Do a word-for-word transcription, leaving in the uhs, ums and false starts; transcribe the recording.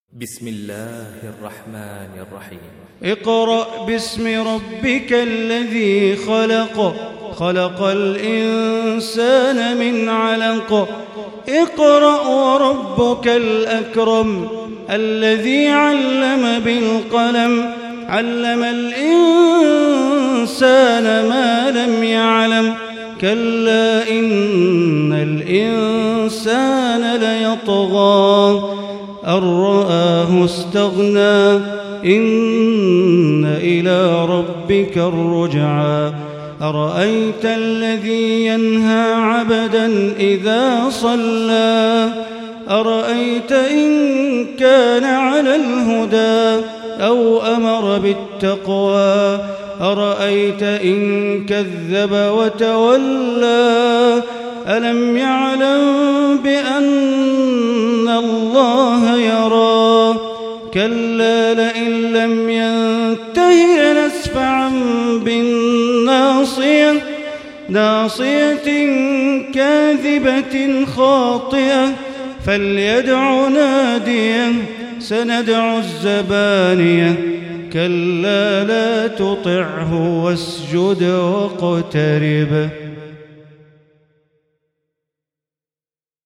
بسم الله الرحمن الرحيم. اقرأ باسم ربك الذي خلق خلق الإنسان من علق اقرأ وربك الأكرم الذي علم بالقلم علم الإنسان ما لم يعلم كلا إن الإنسان ليطغى أن رآه استغنى إن إلى ربك الرجعى أرأيت الذي ينهى عبدا إذا صلى أرأيت إن كان على الهدى أو أمر بالتقوى أرأيت إن كذب وتولى ألم يعلم بأن الله يرى كلا لئن لم ينته لنسفعا بالناصية ناصية كاذبة خاطئة فليدع ناديه سندع الزبانية كلا لا تطعه واسجد واقترب.